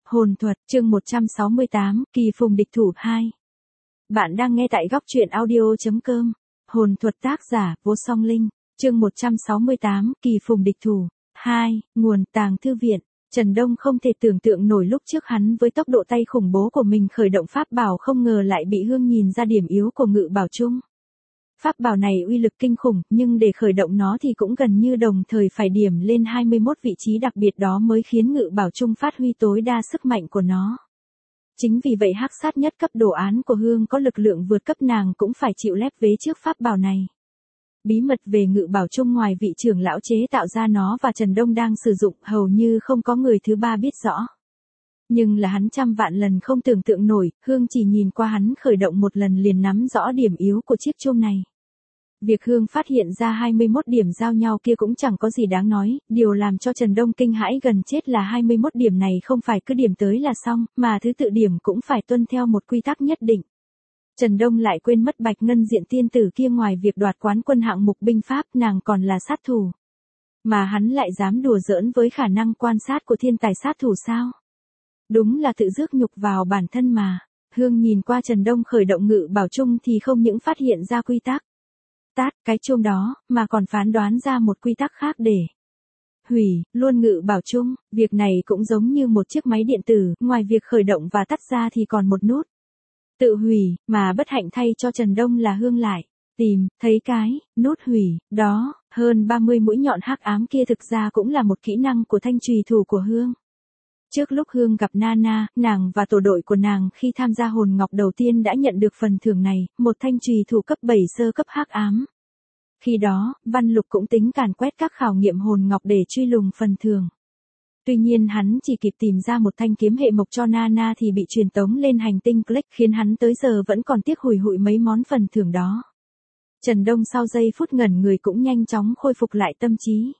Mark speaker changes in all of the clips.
Speaker 1: Hồn thuật, chương 168, kỳ phùng địch thủ 2. Bạn đang nghe tại góc truyện audio.com. Hồn thuật tác giả, Vô Song Linh, chương 168, kỳ phùng địch thủ 2, nguồn tàng thư viện. Trần Đông không thể tưởng tượng nổi lúc trước hắn với tốc độ tay khủng bố của mình khởi động pháp bảo không ngờ lại bị Hương nhìn ra điểm yếu của Ngự Bảo Chung. Pháp bảo này uy lực kinh khủng, nhưng để khởi động nó thì cũng gần như đồng thời phải điểm lên 21 vị trí đặc biệt đó mới khiến Ngự Bảo Chung phát huy tối đa sức mạnh của nó. Chính vì vậy hắc sát nhất cấp đồ án của Hương có lực lượng vượt cấp nàng cũng phải chịu lép vế trước pháp bảo này. Bí mật về Ngự Bảo Chung ngoài vị trưởng lão chế tạo ra nó và Trần Đông đang sử dụng hầu như không có người thứ ba biết rõ. Nhưng là hắn trăm vạn lần không tưởng tượng nổi, Hương chỉ nhìn qua hắn khởi động một lần liền nắm rõ điểm yếu của chiếc chuông này. Việc Hương phát hiện ra 21 điểm giao nhau kia cũng chẳng có gì đáng nói, điều làm cho Trần Đông kinh hãi gần chết là 21 điểm này không phải cứ điểm tới là xong, mà thứ tự điểm cũng phải tuân theo một quy tắc nhất định. Trần Đông lại quên mất Bạch Ngân Diện tiên tử kia ngoài việc đoạt quán quân hạng mục binh pháp nàng còn là sát thủ. Mà hắn lại dám đùa giỡn với khả năng quan sát của thiên tài sát thủ sao? Đúng là tự rước nhục vào bản thân mà. Hương nhìn qua Trần Đông khởi động Ngự Bảo Chung thì không những phát hiện ra quy tắc cái chuông đó, mà còn phán đoán ra một quy tắc khác để hủy luôn Ngự Bảo Chung. Việc này cũng giống như một chiếc máy điện tử, ngoài việc khởi động và tắt ra thì còn một nút tự hủy, mà bất hạnh thay cho Trần Đông là Hương lại tìm thấy cái nút hủy đó. Hơn 30 mũi nhọn hắc ám kia thực ra cũng là một kỹ năng của thanh trùy thủ của Hương. Trước lúc Hương gặp Nana, nàng và tổ đội của nàng khi tham gia hồn ngọc đầu tiên đã nhận được phần thưởng này, một thanh trùy thủ cấp 7 sơ cấp hắc ám. Khi đó, Văn Lục cũng tính càn quét các khảo nghiệm hồn ngọc để truy lùng phần thưởng. Tuy nhiên hắn chỉ kịp tìm ra một thanh kiếm hệ mộc cho Nana thì bị truyền tống lên hành tinh Click khiến hắn tới giờ vẫn còn tiếc hùi hụi mấy món phần thưởng đó. Trần Đông sau giây phút ngẩn người cũng nhanh chóng khôi phục lại tâm trí.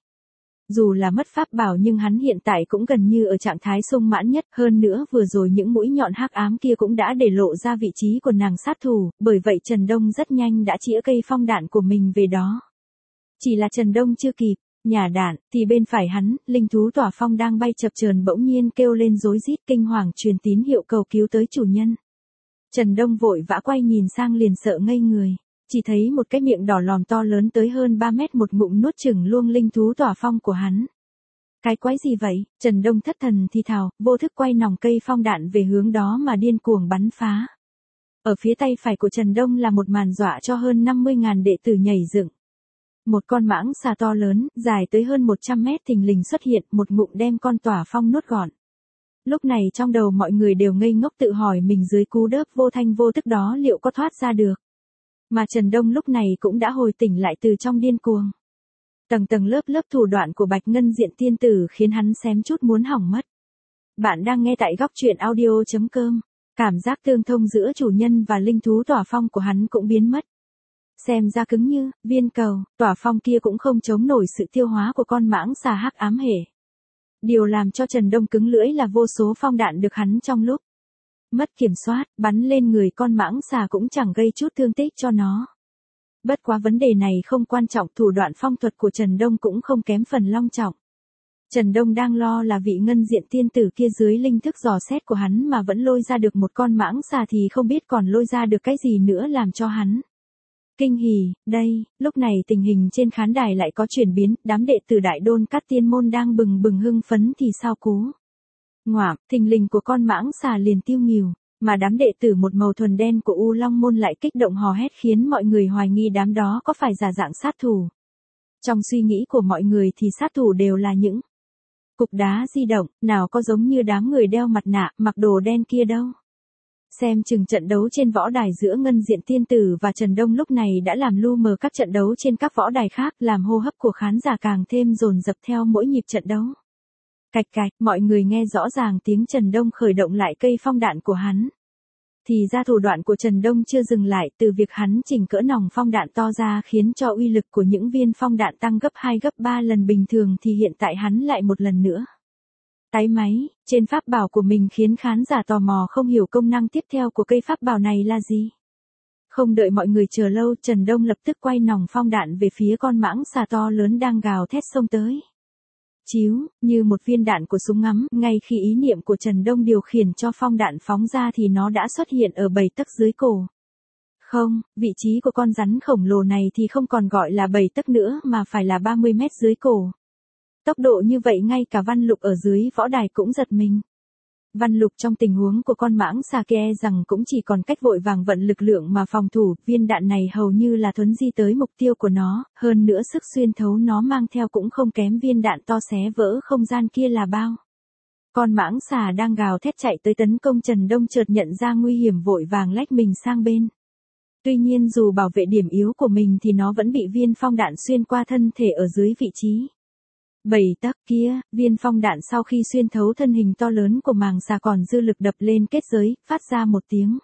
Speaker 1: Dù là mất pháp bảo nhưng hắn hiện tại cũng gần như ở trạng thái sung mãn nhất, hơn nữa vừa rồi những mũi nhọn hắc ám kia cũng đã để lộ ra vị trí của nàng sát thủ, bởi vậy Trần Đông rất nhanh đã chĩa cây phong đạn của mình về đó. Chỉ là Trần Đông chưa kịp nhả đạn, thì bên phải hắn, linh thú tỏa phong đang bay chập chờn bỗng nhiên kêu lên rối rít kinh hoàng truyền tín hiệu cầu cứu tới chủ nhân. Trần Đông vội vã quay nhìn sang liền sợ ngây người. Chỉ thấy một cái miệng đỏ lòm to lớn tới hơn 3 mét một ngụm nuốt chửng luôn linh thú tỏa phong của hắn. Cái quái gì vậy? Trần Đông thất thần thì thào, vô thức quay nòng cây phong đạn về hướng đó mà điên cuồng bắn phá. Ở phía tay phải của Trần Đông là một màn dọa cho hơn 50.000 đệ tử nhảy dựng. Một con mãng xà to lớn, dài tới hơn 100 mét thình lình xuất hiện, một ngụm đem con tỏa phong nuốt gọn. Lúc này trong đầu mọi người đều ngây ngốc tự hỏi mình dưới cú đớp vô thanh vô tức đó liệu có thoát ra được. Mà Trần Đông lúc này cũng đã hồi tỉnh lại từ trong điên cuồng. Tầng tầng lớp lớp thủ đoạn của Bạch Ngân Diện tiên tử khiến hắn xém chút muốn hỏng mất. Bạn đang nghe tại góc truyện audio.com. Cảm giác tương thông giữa chủ nhân và linh thú tỏa phong của hắn cũng biến mất. Xem ra cứng như viên cầu, tỏa phong kia cũng không chống nổi sự tiêu hóa của con mãng xà hắc ám hệ. Điều làm cho Trần Đông cứng lưỡi là vô số phong đạn được hắn trong lúc mất kiểm soát, bắn lên người con mãng xà cũng chẳng gây chút thương tích cho nó. Bất quá vấn đề này không quan trọng, thủ đoạn phong thuật của Trần Đông cũng không kém phần long trọng. Trần Đông đang lo là vị Ngân Diện tiên tử kia dưới linh thức dò xét của hắn mà vẫn lôi ra được một con mãng xà thì không biết còn lôi ra được cái gì nữa làm cho hắn kinh hỉ. Đây, lúc này tình hình trên khán đài lại có chuyển biến, đám đệ tử Đại Đôn Cát Tiên môn đang bừng bừng hưng phấn thì sao cú ngoạm thình lình của con mãng xà liền tiêu nghỉu, mà đám đệ tử một màu thuần đen của U Long môn lại kích động hò hét khiến mọi người hoài nghi đám đó có phải giả dạng sát thủ. Trong suy nghĩ của mọi người thì sát thủ đều là những cục đá di động, nào có giống như đám người đeo mặt nạ, mặc đồ đen kia đâu. Xem chừng trận đấu trên võ đài giữa Ngân Diện tiên tử và Trần Đông lúc này đã làm lu mờ các trận đấu trên các võ đài khác, làm hô hấp của khán giả càng thêm dồn dập theo mỗi nhịp trận đấu. Cạch cạch, mọi người nghe rõ ràng tiếng Trần Đông khởi động lại cây phong đạn của hắn. Thì ra thủ đoạn của Trần Đông chưa dừng lại, từ việc hắn chỉnh cỡ nòng phong đạn to ra khiến cho uy lực của những viên phong đạn tăng gấp 2 gấp 3 lần bình thường thì hiện tại hắn lại một lần nữa tái máy trên pháp bảo của mình khiến khán giả tò mò không hiểu công năng tiếp theo của cây pháp bảo này là gì. Không đợi mọi người chờ lâu, Trần Đông lập tức quay nòng phong đạn về phía con mãng xà to lớn đang gào thét xông tới. chíu, như một viên đạn của súng ngắm, ngay khi ý niệm của Trần Đông điều khiển cho phong đạn phóng ra thì nó đã xuất hiện ở 7 tấc dưới cổ. Không, vị trí của con rắn khổng lồ này thì không còn gọi là 7 tấc nữa mà phải là 30 mét dưới cổ. Tốc độ như vậy ngay cả Văn Lục ở dưới võ đài cũng giật mình. Văn Lục trong tình huống của con mãng xà kia rằng cũng chỉ còn cách vội vàng vận lực lượng mà phòng thủ, viên đạn này hầu như là thuấn di tới mục tiêu của nó, hơn nữa sức xuyên thấu nó mang theo cũng không kém viên đạn to xé vỡ không gian kia là bao. Con mãng xà đang gào thét chạy tới tấn công Trần Đông chợt nhận ra nguy hiểm vội vàng lách mình sang bên. Tuy nhiên dù bảo vệ điểm yếu của mình thì nó vẫn bị viên phong đạn xuyên qua thân thể ở dưới vị trí 7 tấc kia, viên phong đạn sau khi xuyên thấu thân hình to lớn của màng xà còn dư lực đập lên kết giới, phát ra một tiếng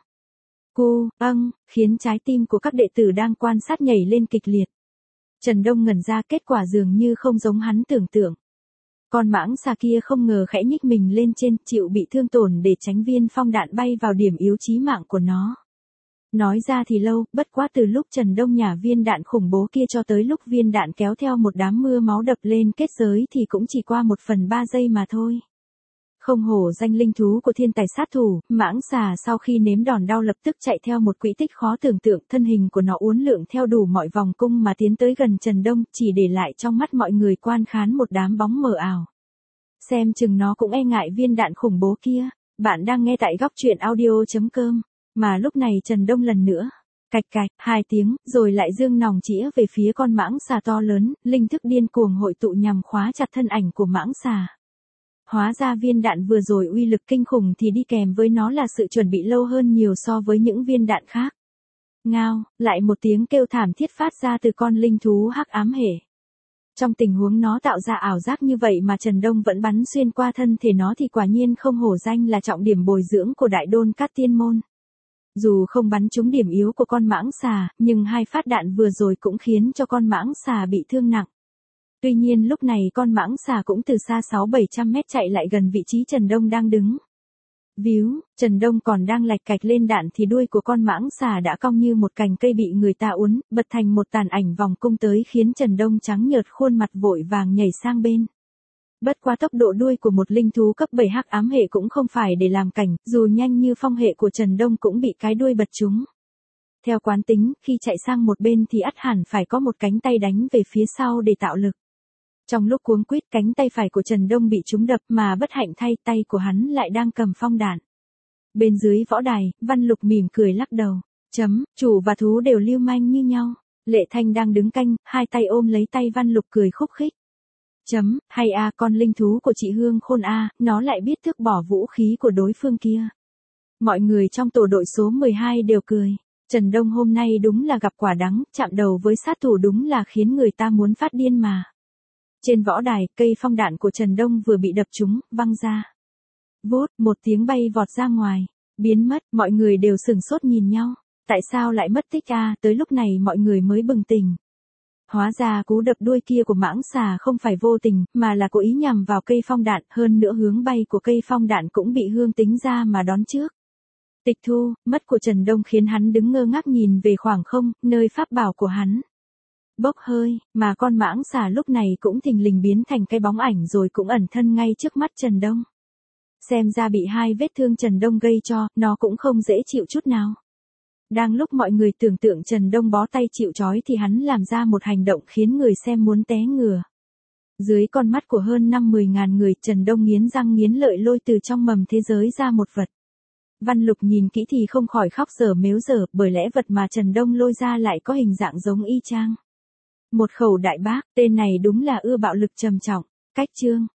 Speaker 1: cu, khiến trái tim của các đệ tử đang quan sát nhảy lên kịch liệt. Trần Đông ngẩn ra, kết quả dường như không giống hắn tưởng tượng. Con mãng xà kia không ngờ khẽ nhích mình lên trên, chịu bị thương tổn để tránh viên phong đạn bay vào điểm yếu chí mạng của nó. Nói ra thì lâu, bất quá từ lúc Trần Đông nhả viên đạn khủng bố kia cho tới lúc viên đạn kéo theo một đám mưa máu đập lên kết giới thì cũng chỉ qua 1/3 giây mà thôi. Không hổ danh linh thú của thiên tài sát thủ, mãng xà sau khi nếm đòn đau lập tức chạy theo một quỹ tích khó tưởng tượng, thân hình của nó uốn lượn theo đủ mọi vòng cung mà tiến tới gần Trần Đông, chỉ để lại trong mắt mọi người quan khán một đám bóng mờ ảo. Xem chừng nó cũng e ngại viên đạn khủng bố kia. Bạn đang nghe tại góc truyện audio.com. Mà lúc này Trần Đông lần nữa, cạch cạch, 2 tiếng, rồi lại dương nòng chĩa về phía con mãng xà to lớn, linh thức điên cuồng hội tụ nhằm khóa chặt thân ảnh của mãng xà. Hóa ra viên đạn vừa rồi uy lực kinh khủng thì đi kèm với nó là sự chuẩn bị lâu hơn nhiều so với những viên đạn khác. Ngao, lại một tiếng kêu thảm thiết phát ra từ con linh thú hắc ám hệ. Trong tình huống nó tạo ra ảo giác như vậy mà Trần Đông vẫn bắn xuyên qua thân thể nó thì quả nhiên không hổ danh là trọng điểm bồi dưỡng của Đại Đôn Cát Tiên Môn. Dù không bắn trúng điểm yếu của con mãng xà, nhưng 2 phát đạn vừa rồi cũng khiến cho con mãng xà bị thương nặng. Tuy nhiên lúc này con mãng xà cũng từ xa 600-700 mét chạy lại gần vị trí Trần Đông đang đứng. Víu, Trần Đông còn đang lạch cạch lên đạn thì đuôi của con mãng xà đã cong như một cành cây bị người ta uốn, bật thành một tàn ảnh vòng cung tới khiến Trần Đông trắng nhợt khuôn mặt vội vàng nhảy sang bên. Bất quá tốc độ đuôi của một linh thú cấp 7 hắc ám hệ cũng không phải để làm cảnh, dù nhanh như phong hệ của Trần Đông cũng bị cái đuôi bật trúng. Theo quán tính, khi chạy sang một bên thì ắt hẳn phải có một cánh tay đánh về phía sau để tạo lực. Trong lúc cuống quýt cánh tay phải của Trần Đông bị trúng đập mà bất hạnh thay tay của hắn lại đang cầm phong đạn. Bên dưới võ đài, Văn Lục mỉm cười lắc đầu. Chủ và thú đều lưu manh như nhau. Lệ Thanh đang đứng canh, 2 tay ôm lấy tay Văn Lục cười khúc khích. Hay con linh thú của chị Hương Khôn nó lại biết thức bỏ vũ khí của đối phương kia. Mọi người trong tổ đội số 12 đều cười. Trần Đông hôm nay đúng là gặp quả đắng, chạm đầu với sát thủ đúng là khiến người ta muốn phát điên mà. Trên võ đài, cây phong đạn của Trần Đông vừa bị đập trúng, văng ra. Vút, một tiếng bay vọt ra ngoài, biến mất, mọi người đều sửng sốt nhìn nhau. Tại sao lại mất tích tới lúc này mọi người mới bừng tỉnh. Hóa ra cú đập đuôi kia của mãng xà không phải vô tình, mà là cố ý nhằm vào cây phong đạn, hơn nữa hướng bay của cây phong đạn cũng bị Hương tính ra mà đón trước. Tịch thu, mất của Trần Đông khiến hắn đứng ngơ ngác nhìn về khoảng không, nơi pháp bảo của hắn. Bốc hơi, mà con mãng xà lúc này cũng thình lình biến thành cái bóng ảnh rồi cũng ẩn thân ngay trước mắt Trần Đông. Xem ra bị 2 vết thương Trần Đông gây cho, nó cũng không dễ chịu chút nào. Đang lúc mọi người tưởng tượng Trần Đông bó tay chịu trói thì hắn làm ra một hành động khiến người xem muốn té ngửa. Dưới con mắt của hơn 50 ngàn người, Trần Đông nghiến răng nghiến lợi lôi từ trong mầm thế giới ra một vật. Văn Lục nhìn kỹ thì không khỏi khóc dở mếu dở, bởi lẽ vật mà Trần Đông lôi ra lại có hình dạng giống y chang. Một khẩu đại bác, tên này đúng là ưa bạo lực trầm trọng. Cách chương